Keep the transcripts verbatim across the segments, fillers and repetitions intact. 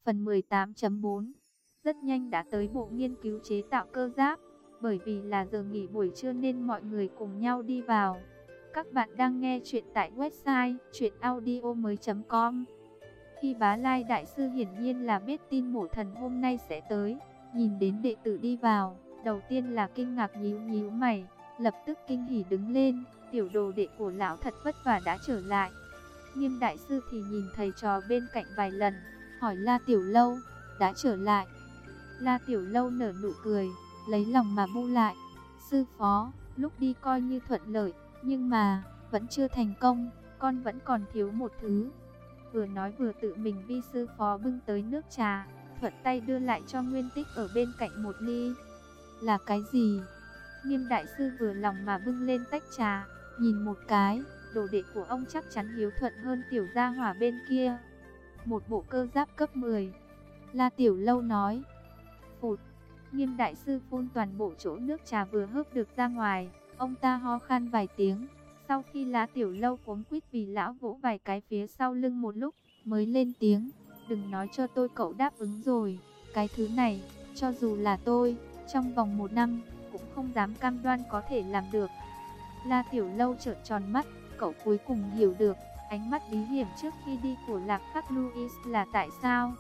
Phần mười tám chấm bốn. Rất nhanh đã tới bộ nghiên cứu chế tạo cơ giáp. Bởi vì là giờ nghỉ buổi trưa nên mọi người cùng nhau đi vào. Các bạn đang nghe chuyện tại website truyện audio mới chấm com. Khi Bá Lai Đại Sư hiển nhiên là biết tin Mổ Thần hôm nay sẽ tới. Nhìn đến đệ tử đi vào, đầu tiên là kinh ngạc nhíu nhíu mày, lập tức kinh hỉ đứng lên. Tiểu đồ đệ của lão thật vất vả đã trở lại. Nghiêm Đại Sư thì nhìn thầy trò bên cạnh vài lần, hỏi La Tiểu Lâu, đã trở lại? La Tiểu Lâu nở nụ cười, lấy lòng mà bu lại, sư phó, lúc đi coi như thuận lợi, nhưng mà, vẫn chưa thành công, con vẫn còn thiếu một thứ. Vừa nói vừa tự mình vi sư phó bưng tới nước trà, thuận tay đưa lại cho Nguyên Tích ở bên cạnh một ly. Là cái gì? Nghiêm Đại Sư vừa lòng mà bưng lên tách trà, nhìn một cái, đồ đệ của ông chắc chắn hiếu thuận hơn tiểu gia hỏa bên kia. Một bộ cơ giáp cấp mười. La Tiểu Lâu nói. Phụt. Nghiêm Đại Sư phun toàn bộ chỗ nước trà vừa hớp được ra ngoài. Ông ta ho khan vài tiếng. Sau khi La Tiểu Lâu cuống quýt vì lão vỗ vài cái phía sau lưng một lúc, mới lên tiếng. Đừng nói cho tôi cậu đáp ứng rồi. Cái thứ này, cho dù là tôi, trong vòng một năm, cũng không dám cam đoan có thể làm được. La Tiểu Lâu trợn tròn mắt. Cậu cuối cùng hiểu được ánh mắt bí hiểm trước khi đi của Lạc Khắc Louis là tại sao.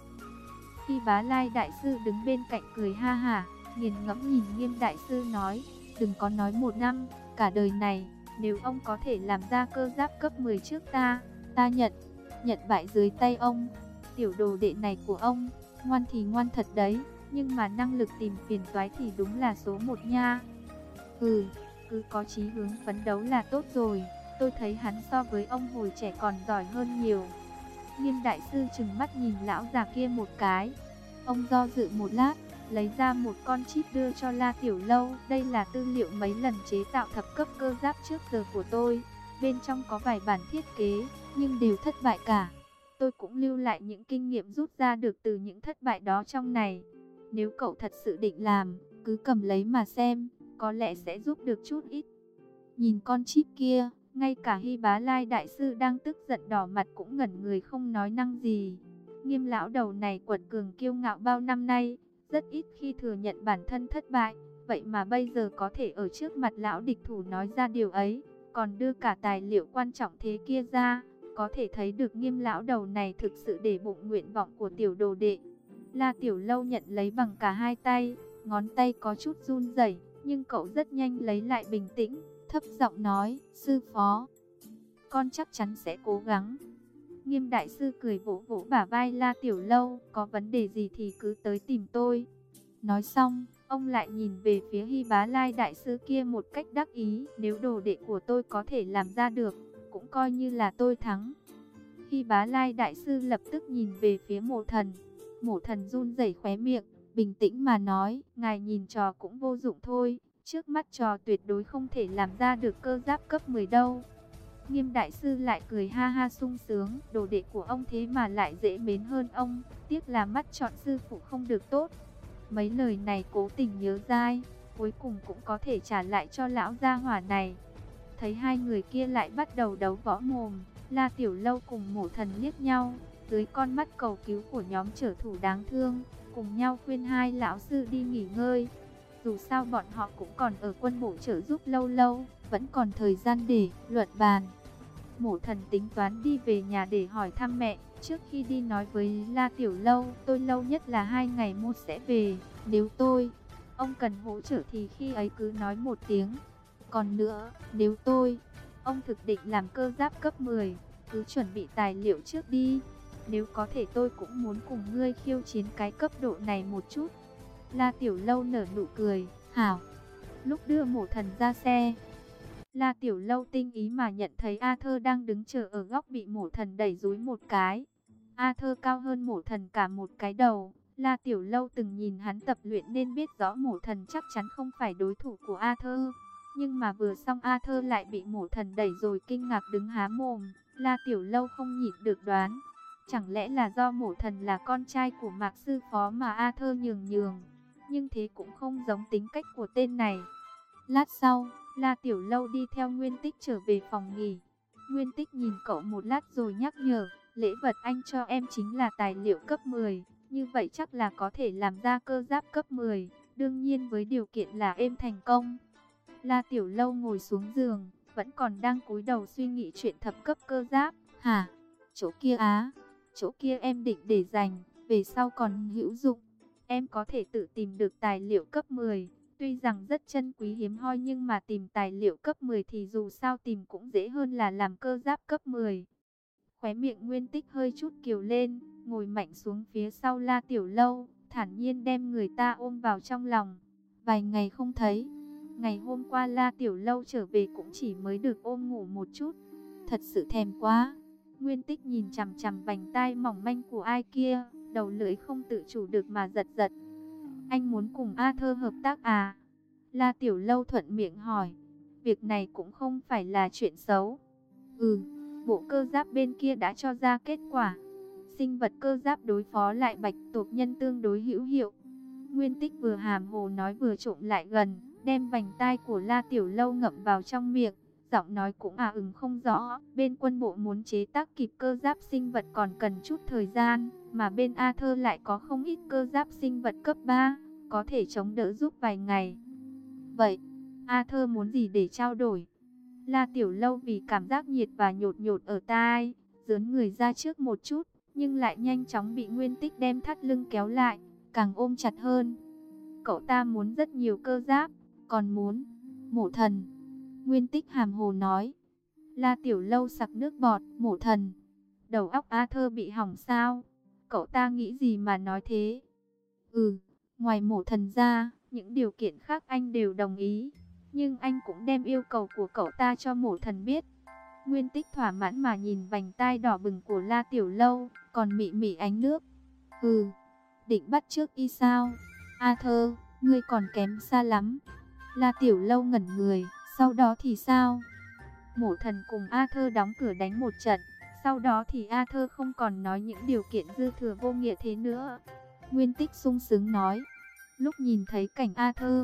Khi Bá Lai Đại Sư đứng bên cạnh cười ha hả, nghiền ngẫm nhìn Nghiêm Đại Sư nói, đừng có nói một năm, cả đời này, nếu ông có thể làm ra cơ giáp cấp mười trước ta, ta nhận, nhận bại dưới tay ông. Tiểu đồ đệ này của ông, ngoan thì ngoan thật đấy, nhưng mà năng lực tìm phiền toái thì đúng là số một nha. Ừ, cứ có chí hướng phấn đấu là tốt rồi. Tôi thấy hắn so với ông hồi trẻ còn giỏi hơn nhiều. Nghiêm Đại Sư trừng mắt nhìn lão già kia một cái. Ông do dự một lát, lấy ra một con chip đưa cho La Tiểu Lâu. Đây là tư liệu mấy lần chế tạo thập cấp cơ giáp trước giờ của tôi. Bên trong có vài bản thiết kế, nhưng đều thất bại cả. Tôi cũng lưu lại những kinh nghiệm rút ra được từ những thất bại đó trong này. Nếu cậu thật sự định làm, cứ cầm lấy mà xem, có lẽ sẽ giúp được chút ít. Nhìn con chip kia, ngay cả Hy Bá Lai Đại Sư đang tức giận đỏ mặt cũng ngẩn người không nói năng gì. Nghiêm lão đầu này quật cường kiêu ngạo bao năm nay, rất ít khi thừa nhận bản thân thất bại. Vậy mà bây giờ có thể ở trước mặt lão địch thủ nói ra điều ấy, còn đưa cả tài liệu quan trọng thế kia ra. Có thể thấy được Nghiêm lão đầu này thực sự để bụng nguyện vọng của tiểu đồ đệ. La Tiểu Lâu nhận lấy bằng cả hai tay, ngón tay có chút run rẩy, nhưng cậu rất nhanh lấy lại bình tĩnh, thấp giọng nói, sư phó, con chắc chắn sẽ cố gắng. Nghiêm Đại Sư cười vỗ vỗ bả vai La Tiểu Lâu, có vấn đề gì thì cứ tới tìm tôi. Nói xong, ông lại nhìn về phía Hy Bá Lai Đại Sư kia một cách đắc ý, nếu đồ đệ của tôi có thể làm ra được, cũng coi như là tôi thắng. Hy Bá Lai Đại Sư lập tức nhìn về phía Mổ Thần. Mổ Thần run rẩy khóe miệng, bình tĩnh mà nói, ngài nhìn trò cũng vô dụng thôi. Trước mắt trò tuyệt đối không thể làm ra được cơ giáp cấp mười đâu. Nghiêm Đại Sư lại cười ha ha sung sướng, đồ đệ của ông thế mà lại dễ mến hơn ông, tiếc là mắt chọn sư phụ không được tốt. Mấy lời này cố tình nhớ dai, cuối cùng cũng có thể trả lại cho lão gia hỏa này. Thấy hai người kia lại bắt đầu đấu võ mồm, La Tiểu Lâu cùng Mổ Thần liếc nhau, dưới con mắt cầu cứu của nhóm trở thủ đáng thương, cùng nhau khuyên hai lão sư đi nghỉ ngơi. Dù sao bọn họ cũng còn ở quân bộ trợ giúp lâu lâu, vẫn còn thời gian để luận bàn. Mổ Thần tính toán đi về nhà để hỏi thăm mẹ, trước khi đi nói với La Tiểu Lâu, tôi lâu nhất là hai ngày một sẽ về, nếu tôi, ông cần hỗ trợ thì khi ấy cứ nói một tiếng. Còn nữa, nếu tôi, ông thực định làm cơ giáp cấp mười, cứ chuẩn bị tài liệu trước đi, nếu có thể tôi cũng muốn cùng ngươi khiêu chiến cái cấp độ này một chút. La Tiểu Lâu nở nụ cười, hảo. Lúc đưa Mổ Thần ra xe, La Tiểu Lâu tinh ý mà nhận thấy Arthur đang đứng chờ ở góc bị Mổ Thần đẩy dúi một cái. Arthur cao hơn Mổ Thần cả một cái đầu. La Tiểu Lâu từng nhìn hắn tập luyện nên biết rõ Mổ Thần chắc chắn không phải đối thủ của Arthur. Nhưng mà vừa xong Arthur lại bị Mổ Thần đẩy rồi kinh ngạc đứng há mồm. La Tiểu Lâu không nhịn được đoán, chẳng lẽ là do Mổ Thần là con trai của Mạc sư phó mà Arthur nhường nhường. Nhưng thế cũng không giống tính cách của tên này. Lát sau, La Tiểu Lâu đi theo Nguyên Tích trở về phòng nghỉ. Nguyên Tích nhìn cậu một lát rồi nhắc nhở, lễ vật anh cho em chính là tài liệu cấp mười. Như vậy chắc là có thể làm ra cơ giáp cấp mười, đương nhiên với điều kiện là em thành công. La Tiểu Lâu ngồi xuống giường, vẫn còn đang cúi đầu suy nghĩ chuyện thập cấp cơ giáp. Hả? Chỗ kia á? Chỗ kia em định để dành, về sau còn hữu dụng. Em có thể tự tìm được tài liệu cấp mười, tuy rằng rất chân quý hiếm hoi nhưng mà tìm tài liệu cấp mười thì dù sao tìm cũng dễ hơn là làm cơ giáp cấp mười. Khóe miệng Nguyên Tích hơi chút kiều lên, ngồi mạnh xuống phía sau La Tiểu Lâu, thản nhiên đem người ta ôm vào trong lòng. Vài ngày không thấy, ngày hôm qua La Tiểu Lâu trở về cũng chỉ mới được ôm ngủ một chút. Thật sự thèm quá. Nguyên Tích nhìn chằm chằm vành tai mỏng manh của ai kia, đầu lưỡi không tự chủ được mà giật giật. Anh muốn cùng A Thơ hợp tác à? La Tiểu Lâu thuận miệng hỏi. Việc này cũng không phải là chuyện xấu. Ừ, bộ cơ giáp bên kia đã cho ra kết quả. Sinh vật cơ giáp đối phó lại bạch tuộc nhân tương đối hữu hiệu. Nguyên Tích vừa hàm hồ nói vừa trộm lại gần, đem vành tai của La Tiểu Lâu ngậm vào trong miệng. Giọng nói cũng à ừng không rõ. Bên quân bộ muốn chế tác kịp cơ giáp sinh vật còn cần chút thời gian, mà bên A Thơ lại có không ít cơ giáp sinh vật cấp ba, có thể chống đỡ giúp vài ngày. Vậy, A Thơ muốn gì để trao đổi? La Tiểu Lâu vì cảm giác nhiệt và nhột nhột ở tai, dướn người ra trước một chút, nhưng lại nhanh chóng bị Nguyên Tích đem thắt lưng kéo lại, càng ôm chặt hơn. Cậu ta muốn rất nhiều cơ giáp, còn muốn Mộ Thần. Nguyên Tích hàm hồ nói. La Tiểu Lâu sặc nước bọt. Mộ Thần? Đầu óc A Thơ bị hỏng sao? Cậu ta nghĩ gì mà nói thế? Ừ, ngoài Mộ Thần ra, những điều kiện khác anh đều đồng ý. Nhưng anh cũng đem yêu cầu của cậu ta cho Mộ Thần biết. Nguyên Tích thỏa mãn mà nhìn vành tai đỏ bừng của La Tiểu Lâu, còn mị mị ánh nước. Ừ, định bắt trước y sao? A Thơ, ngươi còn kém xa lắm. La Tiểu Lâu ngẩn người. Sau đó thì sao? Mộ Thần cùng A Thơ đóng cửa đánh một trận. Sau đó thì A Thơ không còn nói những điều kiện dư thừa vô nghĩa thế nữa. Nguyên Tích sung sướng nói. Lúc nhìn thấy cảnh A Thơ,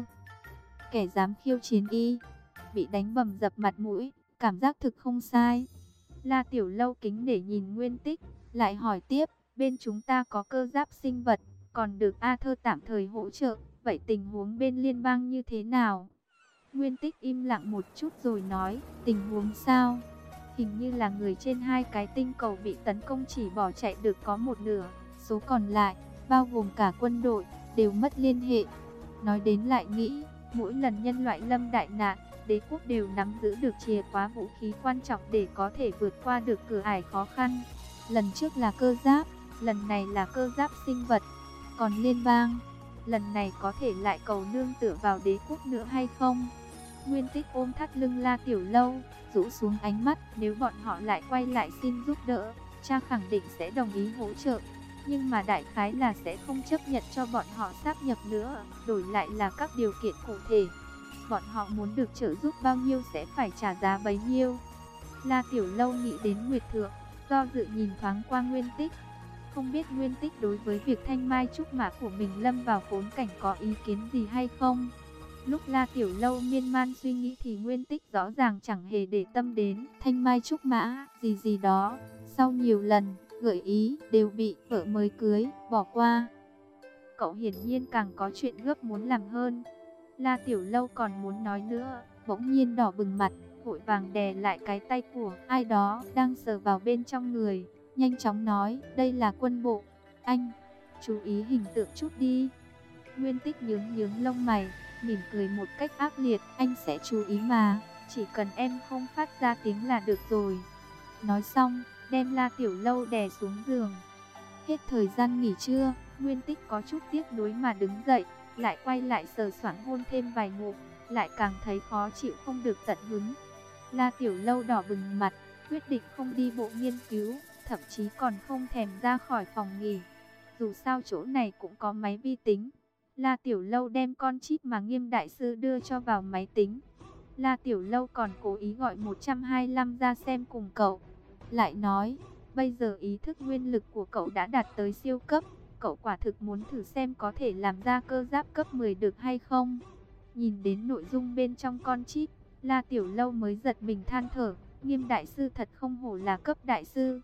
kẻ dám khiêu chiến y, bị đánh bầm dập mặt mũi, cảm giác thực không sai. La Tiểu Lâu kính để nhìn Nguyên Tích, lại hỏi tiếp. Bên chúng ta có cơ giáp sinh vật, còn được A Thơ tạm thời hỗ trợ. Vậy tình huống bên liên bang như thế nào? Nguyên Tích im lặng một chút rồi nói, tình huống sao? Hình như là người trên hai cái tinh cầu bị tấn công chỉ bỏ chạy được có một nửa, số còn lại, bao gồm cả quân đội, đều mất liên hệ. Nói đến lại nghĩ, mỗi lần nhân loại lâm đại nạn, đế quốc đều nắm giữ được chìa khóa vũ khí quan trọng để có thể vượt qua được cửa ải khó khăn. Lần trước là cơ giáp, lần này là cơ giáp sinh vật, còn liên bang, lần này có thể lại cầu nương tựa vào đế quốc nữa hay không? Nguyên Tích ôm thắt lưng La Tiểu Lâu, rũ xuống ánh mắt. Nếu bọn họ lại quay lại xin giúp đỡ, cha khẳng định sẽ đồng ý hỗ trợ. Nhưng mà đại khái là sẽ không chấp nhận cho bọn họ sáp nhập nữa, đổi lại là các điều kiện cụ thể. Bọn họ muốn được trợ giúp bao nhiêu sẽ phải trả giá bấy nhiêu. La Tiểu Lâu nghĩ đến Nguyệt Thượng, do dự nhìn thoáng qua Nguyên Tích. Không biết Nguyên Tích đối với việc thanh mai trúc mã của mình lâm vào khốn cảnh có ý kiến gì hay không? Lúc La Tiểu Lâu miên man suy nghĩ thì Nguyên Tích rõ ràng chẳng hề để tâm đến thanh mai trúc mã gì gì đó. Sau nhiều lần gợi ý đều bị vợ mới cưới bỏ qua. Cậu hiển nhiên càng có chuyện gấp muốn làm hơn. La Tiểu Lâu còn muốn nói nữa, bỗng nhiên đỏ bừng mặt, vội vàng đè lại cái tay của ai đó đang sờ vào bên trong người, nhanh chóng nói, đây là quân bộ, anh chú ý hình tượng chút đi. Nguyên Tích nhướng nhướng lông mày, mỉm cười một cách ác liệt, anh sẽ chú ý mà, chỉ cần em không phát ra tiếng là được rồi. Nói xong, đem La Tiểu Lâu đè xuống giường. Hết thời gian nghỉ trưa, Nguyên Tích có chút tiếc nuối mà đứng dậy, lại quay lại sờ soạng hôn thêm vài ngụm, lại càng thấy khó chịu không được tận hứng. La Tiểu Lâu đỏ bừng mặt, quyết định không đi bộ nghiên cứu, thậm chí còn không thèm ra khỏi phòng nghỉ. Dù sao chỗ này cũng có máy vi tính. La Tiểu Lâu đem con chip mà Nghiêm đại sư đưa cho vào máy tính. La Tiểu Lâu còn cố ý gọi một hai lăm ra xem cùng cậu. Lại nói, bây giờ ý thức nguyên lực của cậu đã đạt tới siêu cấp. Cậu quả thực muốn thử xem có thể làm ra cơ giáp cấp mười được hay không. Nhìn đến nội dung bên trong con chip, La Tiểu Lâu mới giật mình than thở. Nghiêm đại sư thật không hổ là cấp đại sư.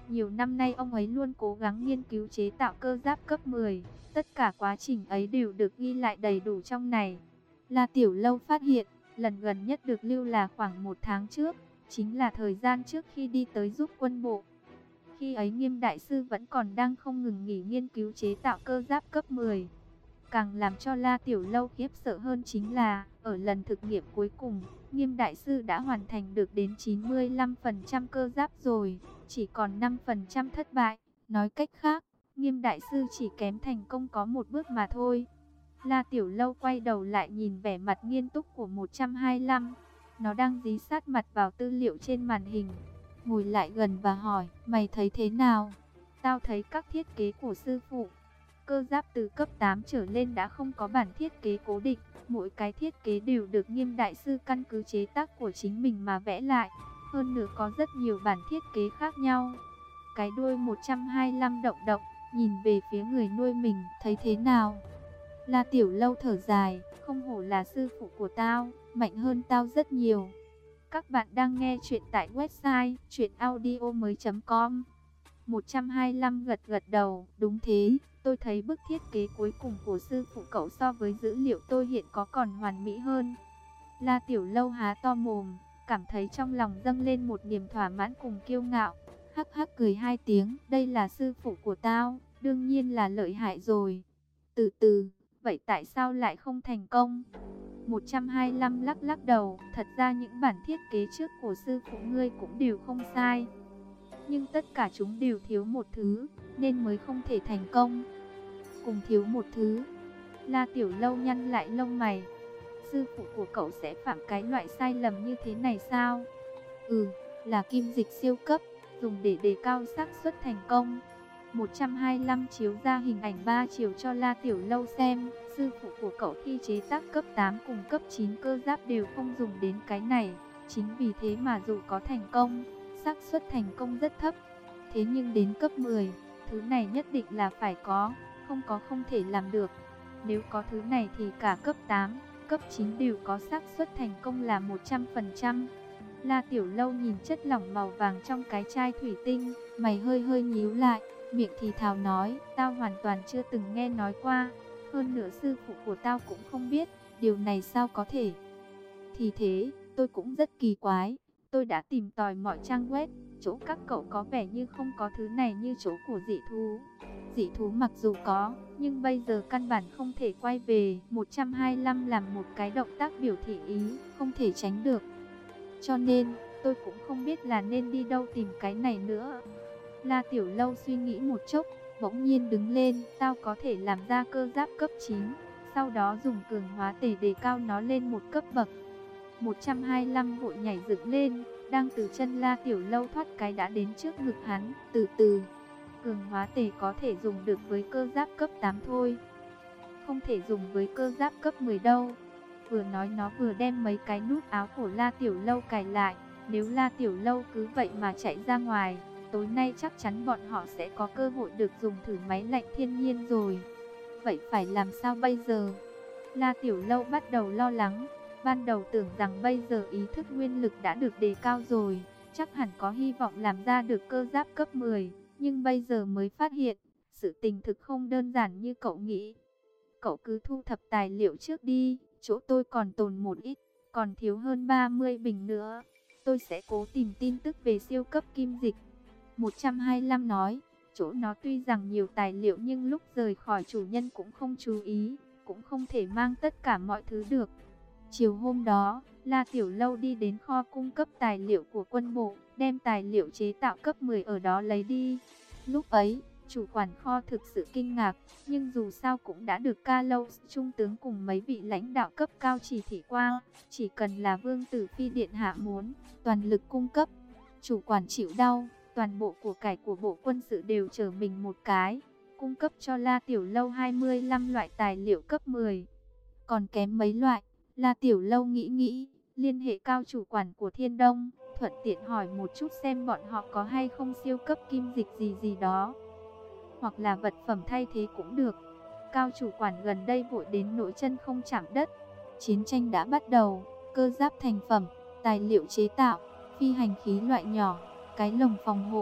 Nhiều năm nay ông ấy luôn cố gắng nghiên cứu chế tạo cơ giáp cấp mười. Tất cả quá trình ấy đều được ghi lại đầy đủ trong này. La Tiểu Lâu phát hiện, lần gần nhất được lưu là khoảng một tháng trước, chính là thời gian trước khi đi tới giúp quân bộ. Khi ấy Nghiêm Đại Sư vẫn còn đang không ngừng nghỉ nghiên cứu chế tạo cơ giáp cấp mười. Càng làm cho La Tiểu Lâu khiếp sợ hơn chính là, ở lần thực nghiệm cuối cùng, Nghiêm Đại Sư đã hoàn thành được đến chín mươi lăm phần trăm cơ giáp rồi, chỉ còn năm phần trăm thất bại. Nói cách khác, Nghiêm Đại Sư chỉ kém thành công có một bước mà thôi. La Tiểu Lâu quay đầu lại nhìn vẻ mặt nghiêm túc của một trăm hai mươi lăm. Nó đang dí sát mặt vào tư liệu trên màn hình. Ngồi lại gần và hỏi, mày thấy thế nào? Tao thấy các thiết kế của sư phụ. Cơ giáp từ cấp tám trở lên đã không có bản thiết kế cố định. Mỗi cái thiết kế đều được Nghiêm Đại Sư căn cứ chế tác của chính mình mà vẽ lại. Hơn nữa có rất nhiều bản thiết kế khác nhau. Cái đuôi một trăm hai mươi lăm động động, nhìn về phía người nuôi mình, thấy thế nào? La Tiểu Lâu thở dài, không hổ là sư phụ của tao, mạnh hơn tao rất nhiều. Các bạn đang nghe chuyện tại website truyện audio mới chấm com. một trăm hai mươi lăm gật gật đầu, đúng thế, tôi thấy bức thiết kế cuối cùng của sư phụ cậu so với dữ liệu tôi hiện có còn hoàn mỹ hơn. La Tiểu Lâu há to mồm, cảm thấy trong lòng dâng lên một niềm thỏa mãn cùng kiêu ngạo. Hắc hắc cười hai tiếng, đây là sư phụ của tao, đương nhiên là lợi hại rồi. Từ từ, vậy tại sao lại không thành công? một trăm hai mươi lăm lắc lắc đầu, thật ra những bản thiết kế trước của sư phụ ngươi cũng đều không sai. Nhưng tất cả chúng đều thiếu một thứ, nên mới không thể thành công. Cùng thiếu một thứ. La Tiểu Lâu nhăn lại lông mày. Sư phụ của cậu sẽ phạm cái loại sai lầm như thế này sao? Ừ, là kim dịch siêu cấp, dùng để đề cao xác suất thành công. một trăm hai mươi lăm chiếu ra hình ảnh ba chiều cho La Tiểu Lâu xem. Sư phụ của cậu khi chế tác cấp tám cùng cấp chín cơ giáp đều không dùng đến cái này. Chính vì thế mà dù có thành công, xác suất thành công rất thấp. Thế nhưng đến cấp mười, thứ này nhất định là phải có, không có không thể làm được. Nếu có thứ này thì cả cấp tám, cấp chín đều có xác suất thành công là một trăm phần trăm. La Tiểu Lâu nhìn chất lỏng màu vàng trong cái chai thủy tinh, mày hơi hơi nhíu lại, miệng thì thào nói, tao hoàn toàn chưa từng nghe nói qua. Hơn nữa sư phụ của tao cũng không biết, điều này sao có thể. Thì thế, tôi cũng rất kỳ quái. Tôi đã tìm tòi mọi trang web, chỗ các cậu có vẻ như không có thứ này như chỗ của dị thú. Dị thú mặc dù có, nhưng bây giờ căn bản không thể quay về. một trăm hai mươi lăm làm một cái động tác biểu thị ý, không thể tránh được. Cho nên, tôi cũng không biết là nên đi đâu tìm cái này nữa. La Tiểu Lâu suy nghĩ một chốc, bỗng nhiên đứng lên, tao có thể làm ra cơ giáp cấp chín, sau đó dùng cường hóa tể đề cao nó lên một cấp bậc. một trăm hai mươi lăm vội nhảy dựng lên, đang từ chân La Tiểu Lâu thoát cái đã đến trước ngực hắn, từ từ. Cường hóa tể có thể dùng được với cơ giáp cấp tám thôi, không thể dùng với cơ giáp cấp mười đâu. Vừa nói nó vừa đem mấy cái nút áo của La Tiểu Lâu cài lại. Nếu La Tiểu Lâu cứ vậy mà chạy ra ngoài, tối nay chắc chắn bọn họ sẽ có cơ hội được dùng thử máy lạnh thiên nhiên rồi. Vậy phải làm sao bây giờ? La Tiểu Lâu bắt đầu lo lắng. Ban đầu tưởng rằng bây giờ ý thức nguyên lực đã được đề cao rồi, chắc hẳn có hy vọng làm ra được cơ giáp cấp mười. Nhưng bây giờ mới phát hiện, sự tình thực không đơn giản như cậu nghĩ. Cậu cứ thu thập tài liệu trước đi, chỗ tôi còn tồn một ít, còn thiếu hơn ba mươi bình nữa. Tôi sẽ cố tìm tin tức về siêu cấp kim dịch. một trăm hai mươi lăm nói, chỗ nó tuy rằng nhiều tài liệu nhưng lúc rời khỏi chủ nhân cũng không chú ý, cũng không thể mang tất cả mọi thứ được. Chiều hôm đó, La Tiểu Lâu đi đến kho cung cấp tài liệu của quân bộ, đem tài liệu chế tạo cấp mười ở đó lấy đi. Lúc ấy, chủ quản kho thực sự kinh ngạc, nhưng dù sao cũng đã được Ca Lâu trung tướng cùng mấy vị lãnh đạo cấp cao chỉ thị qua, chỉ cần là Vương Tử Phi điện hạ muốn, toàn lực cung cấp. Chủ quản chịu đau, toàn bộ của cải của bộ quân sự đều trở mình một cái, cung cấp cho La Tiểu Lâu hai mươi lăm loại tài liệu cấp mười. Còn kém mấy loại, La Tiểu Lâu nghĩ nghĩ, liên hệ cao chủ quản của Thiên Đông, thuận tiện hỏi một chút xem bọn họ có hay không siêu cấp kim dịch gì gì đó, hoặc là vật phẩm thay thế cũng được. Cao chủ quản gần đây vội đến nỗi chân không chạm đất. Chiến tranh đã bắt đầu, cơ giáp thành phẩm, tài liệu chế tạo, phi hành khí loại nhỏ, cái lồng phòng hộ,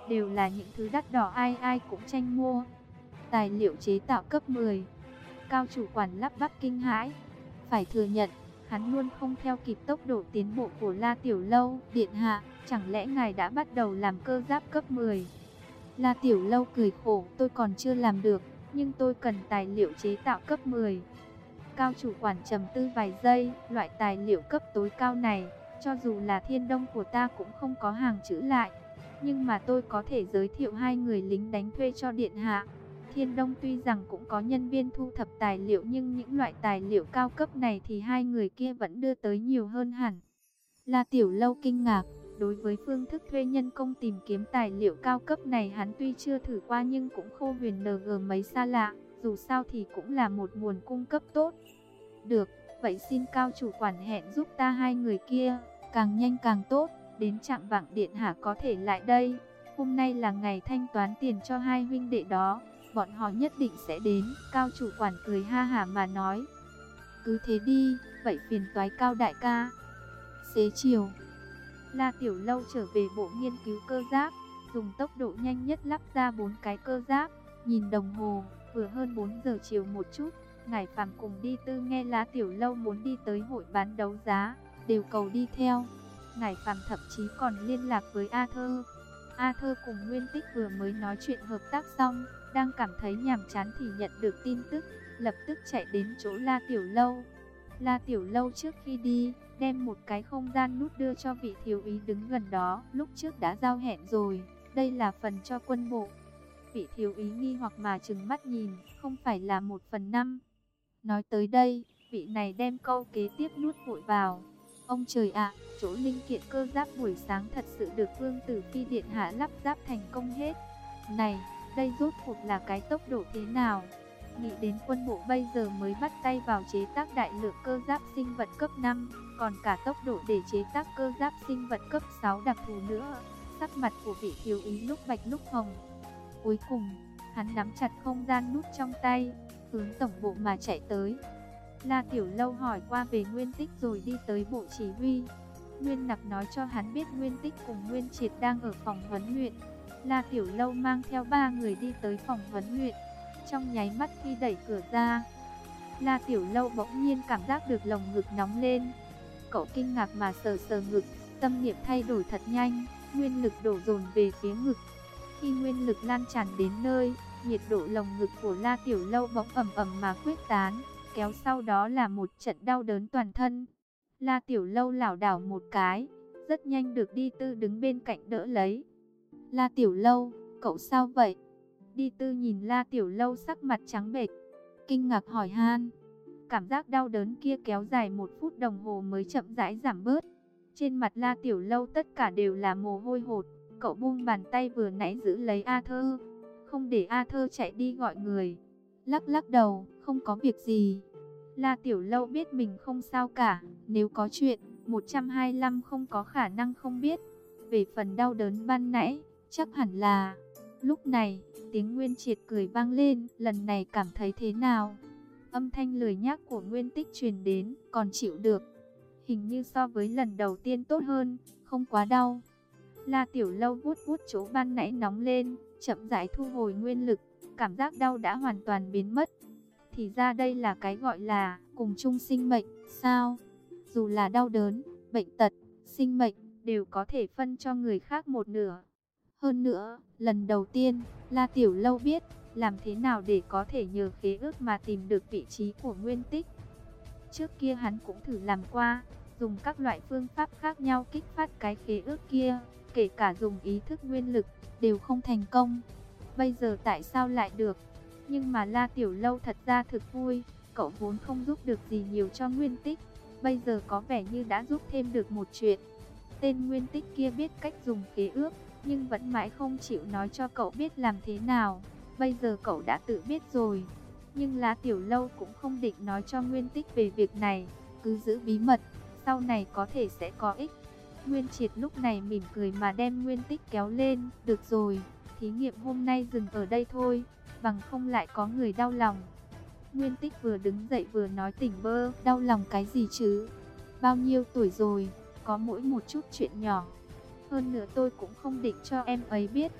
đều là những thứ đắt đỏ ai ai cũng tranh mua. Tài liệu chế tạo cấp mười. Cao chủ quản lắp bắp kinh hãi. Phải thừa nhận, hắn luôn không theo kịp tốc độ tiến bộ của La Tiểu Lâu. Điện hạ, chẳng lẽ ngài đã bắt đầu làm cơ giáp cấp mười? La Tiểu Lâu cười khổ, tôi còn chưa làm được, nhưng tôi cần tài liệu chế tạo cấp mười. Cao chủ quản trầm tư vài giây, loại tài liệu cấp tối cao này, cho dù là Thiên Đông của ta cũng không có hàng trữ lại. Nhưng mà tôi có thể giới thiệu hai người lính đánh thuê cho điện hạ. Thiên Đông tuy rằng cũng có nhân viên thu thập tài liệu, nhưng những loại tài liệu cao cấp này thì hai người kia vẫn đưa tới nhiều hơn hẳn. La Tiểu Lâu kinh ngạc, đối với phương thức thuê nhân công tìm kiếm tài liệu cao cấp này hắn tuy chưa thử qua nhưng cũng không huyền en giê mấy xa lạ, dù sao thì cũng là một nguồn cung cấp tốt. Được, vậy xin cao chủ quản hẹn giúp ta hai người kia, càng nhanh càng tốt, đến chạng vạng điện hạ có thể lại đây. Hôm nay là ngày thanh toán tiền cho hai huynh đệ đó, bọn họ nhất định sẽ đến. Cao chủ quản cười ha hả mà nói. Cứ thế đi, vậy phiền toái Cao đại ca. Xế chiều, La Tiểu Lâu trở về bộ nghiên cứu cơ giáp, dùng tốc độ nhanh nhất lắp ra bốn cái cơ giáp. Nhìn đồng hồ, vừa hơn bốn giờ chiều một chút. Ngải Phàm cùng Đi Tư nghe La Tiểu Lâu muốn đi tới hội bán đấu giá, đều cầu đi theo. Ngải Phàm thậm chí còn liên lạc với A Thơ. A Thơ cùng Nguyên Tích vừa mới nói chuyện hợp tác xong, đang cảm thấy nhàm chán thì nhận được tin tức, lập tức chạy đến chỗ La Tiểu Lâu. La Tiểu Lâu trước khi đi, đem một cái không gian nút đưa cho vị thiếu úy đứng gần đó, lúc trước đã giao hẹn rồi, đây là phần cho quân bộ. Vị thiếu úy nghi hoặc mà trừng mắt nhìn, không phải là một phần năm. Nói tới đây, vị này đem câu kế tiếp nuốt vội vào. Ông trời ạ, chỗ linh kiện cơ giáp buổi sáng thật sự được Vương Tử Phi điện hạ lắp ráp thành công hết. Này, đây rốt cuộc là cái tốc độ thế nào? Nghĩ đến quân bộ bây giờ mới bắt tay vào chế tác đại lượng cơ giáp sinh vật cấp năm, còn cả tốc độ để chế tác cơ giáp sinh vật cấp sáu đặc thù nữa. Sắc mặt của vị thiếu úy lúc bạch lúc hồng. Cuối cùng, hắn nắm chặt không gian nút trong tay, hướng tổng bộ mà chạy tới. La Tiểu Lâu hỏi qua về Nguyên Tích rồi đi tới bộ chỉ huy. Nguyên Nặc nói cho hắn biết Nguyên Tích cùng Nguyên Triệt đang ở phòng huấn luyện. La Tiểu Lâu mang theo ba người đi tới phòng huấn luyện. Trong nháy mắt khi đẩy cửa ra, La Tiểu Lâu bỗng nhiên cảm giác được lồng ngực nóng lên. Cậu kinh ngạc mà sờ sờ ngực, tâm niệm thay đổi thật nhanh, nguyên lực đổ dồn về phía ngực. Khi nguyên lực lan tràn đến nơi, nhiệt độ lồng ngực của La Tiểu Lâu bỗng ầm ầm mà quyết tán, kéo sau đó là một trận đau đớn toàn thân. La Tiểu Lâu lảo đảo một cái, rất nhanh được Đi Tư đứng bên cạnh đỡ lấy. La Tiểu Lâu, cậu sao vậy? Đi Tư nhìn La Tiểu Lâu sắc mặt trắng bệch, kinh ngạc hỏi han. Cảm giác đau đớn kia kéo dài một phút đồng hồ mới chậm rãi giảm bớt. Trên mặt La Tiểu Lâu tất cả đều là mồ hôi hột. Cậu buông bàn tay vừa nãy giữ lấy A Thơ, không để A Thơ chạy đi gọi người. Lắc lắc đầu, không có việc gì. La Tiểu Lâu biết mình không sao cả, nếu có chuyện, một trăm hai mươi lăm không có khả năng không biết. Về phần đau đớn ban nãy, chắc hẳn là... Lúc này, tiếng Nguyên Triệt cười vang lên, lần này cảm thấy thế nào? Âm thanh lười nhác của Nguyên Tích truyền đến, còn chịu được. Hình như so với lần đầu tiên tốt hơn, không quá đau. La Tiểu Lâu vuốt vuốt chỗ ban nãy nóng lên, chậm rãi thu hồi nguyên lực, cảm giác đau đã hoàn toàn biến mất. Thì ra đây là cái gọi là cùng chung sinh mệnh, sao? Dù là đau đớn, bệnh tật, sinh mệnh, đều có thể phân cho người khác một nửa. Hơn nữa, lần đầu tiên, La Tiểu Lâu biết, làm thế nào để có thể nhờ khế ước mà tìm được vị trí của Nguyên Tích. Trước kia hắn cũng thử làm qua, dùng các loại phương pháp khác nhau kích phát cái khế ước kia, kể cả dùng ý thức nguyên lực, đều không thành công. Bây giờ tại sao lại được? Nhưng mà La Tiểu Lâu thật ra thực vui, cậu vốn không giúp được gì nhiều cho Nguyên Tích, bây giờ có vẻ như đã giúp thêm được một chuyện. Tên Nguyên Tích kia biết cách dùng khế ước, nhưng vẫn mãi không chịu nói cho cậu biết làm thế nào. Bây giờ cậu đã tự biết rồi, nhưng La Tiểu Lâu cũng không định nói cho Nguyên Tích về việc này, cứ giữ bí mật, sau này có thể sẽ có ích. Nguyên Triệt lúc này mỉm cười mà đem Nguyên Tích kéo lên. Được rồi, thí nghiệm hôm nay dừng ở đây thôi, bằng không lại có người đau lòng. Nguyên Tích vừa đứng dậy vừa nói tỉnh bơ. Đau lòng cái gì chứ? Bao nhiêu tuổi rồi, có mỗi một chút chuyện nhỏ. Hơn nữa tôi cũng không định cho em ấy biết,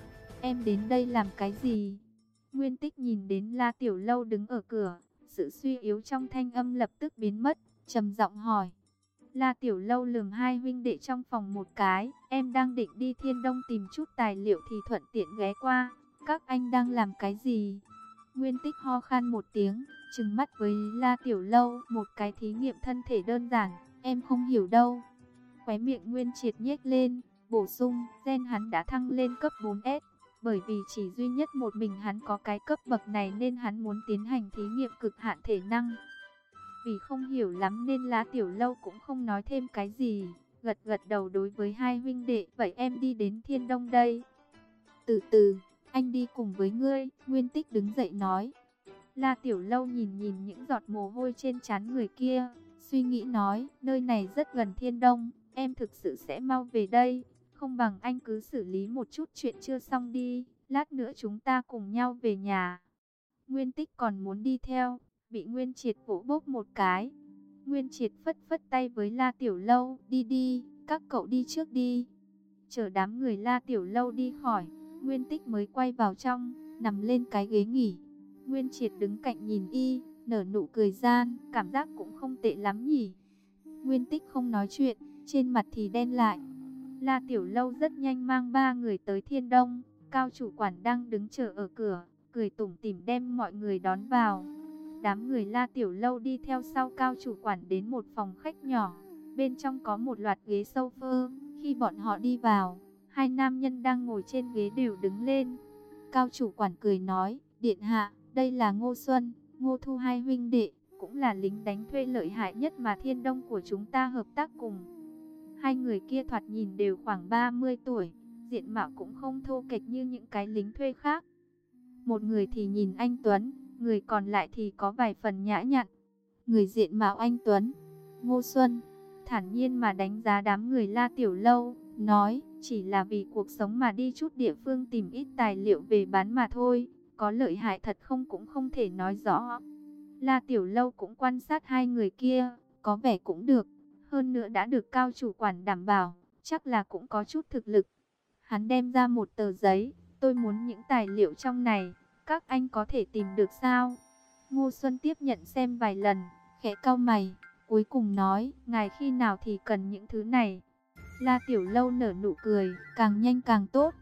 Em đến đây làm cái gì? Nguyên Tích nhìn đến La Tiểu Lâu đứng ở cửa, sự suy yếu trong thanh âm lập tức biến mất, trầm giọng hỏi. La Tiểu Lâu lườm hai huynh đệ trong phòng một cái, em đang định đi Thiên Đông tìm chút tài liệu thì thuận tiện ghé qua, các anh đang làm cái gì? Nguyên Tích ho khan một tiếng, trừng mắt với La Tiểu Lâu, một cái thí nghiệm thân thể đơn giản, em không hiểu đâu. Khóe miệng Nguyên Triệt nhếch lên, bổ sung, gen hắn đã thăng lên cấp bốn S, bởi vì chỉ duy nhất một mình hắn có cái cấp bậc này nên hắn muốn tiến hành thí nghiệm cực hạn thể năng. Vì không hiểu lắm nên La Tiểu Lâu cũng không nói thêm cái gì, gật gật đầu đối với hai huynh đệ, vậy em đi đến Thiên Đông đây. Từ từ, anh đi cùng với ngươi, Nguyên Tích đứng dậy nói. La Tiểu Lâu nhìn nhìn những giọt mồ hôi trên trán người kia, suy nghĩ nói, nơi này rất gần Thiên Đông, em thực sự sẽ mau về đây, không bằng anh cứ xử lý một chút chuyện chưa xong đi, lát nữa chúng ta cùng nhau về nhà. Nguyên Tích còn muốn đi theo, bị Nguyên Triệt vỗ bốp một cái. Nguyên Triệt phất phất tay với La Tiểu Lâu, đi đi, các cậu đi trước đi. Chờ đám người La Tiểu Lâu đi khỏi, Nguyên Tích mới quay vào trong, nằm lên cái ghế nghỉ. Nguyên Triệt đứng cạnh nhìn y, nở nụ cười gian, cảm giác cũng không tệ lắm nhỉ. Nguyên Tích không nói chuyện, trên mặt thì đen lại. La Tiểu Lâu rất nhanh mang ba người tới Thiên Đông, Cao chủ quản đang đứng chờ ở cửa, cười tủm tỉm đem mọi người đón vào. Đám người La Tiểu Lâu đi theo sau Cao chủ quản đến một phòng khách nhỏ, bên trong có một loạt ghế sofa. Khi bọn họ đi vào, hai nam nhân đang ngồi trên ghế đều đứng lên. Cao chủ quản cười nói, điện hạ, đây là Ngô Xuân, Ngô Thu hai huynh đệ, cũng là lính đánh thuê lợi hại nhất mà Thiên Đông của chúng ta hợp tác cùng. Hai người kia thoạt nhìn đều khoảng ba mươi tuổi, diện mạo cũng không thô kệch như những cái lính thuê khác. Một người thì nhìn anh tuấn, người còn lại thì có vài phần nhã nhặn. Người diện mạo anh tuấn, Ngô Xuân, thản nhiên mà đánh giá đám người La Tiểu Lâu, nói, chỉ là vì cuộc sống mà đi chút địa phương tìm ít tài liệu về bán mà thôi, có lợi hại thật không cũng không thể nói rõ. La Tiểu Lâu cũng quan sát hai người kia, có vẻ cũng được, hơn nữa đã được Cao chủ quản đảm bảo, chắc là cũng có chút thực lực. Hắn đem ra một tờ giấy, tôi muốn những tài liệu trong này, các anh có thể tìm được sao? Ngô Xuân tiếp nhận xem vài lần, khẽ cau mày, cuối cùng nói, ngài khi nào thì cần những thứ này? La Tiểu Lâu nở nụ cười, càng nhanh càng tốt,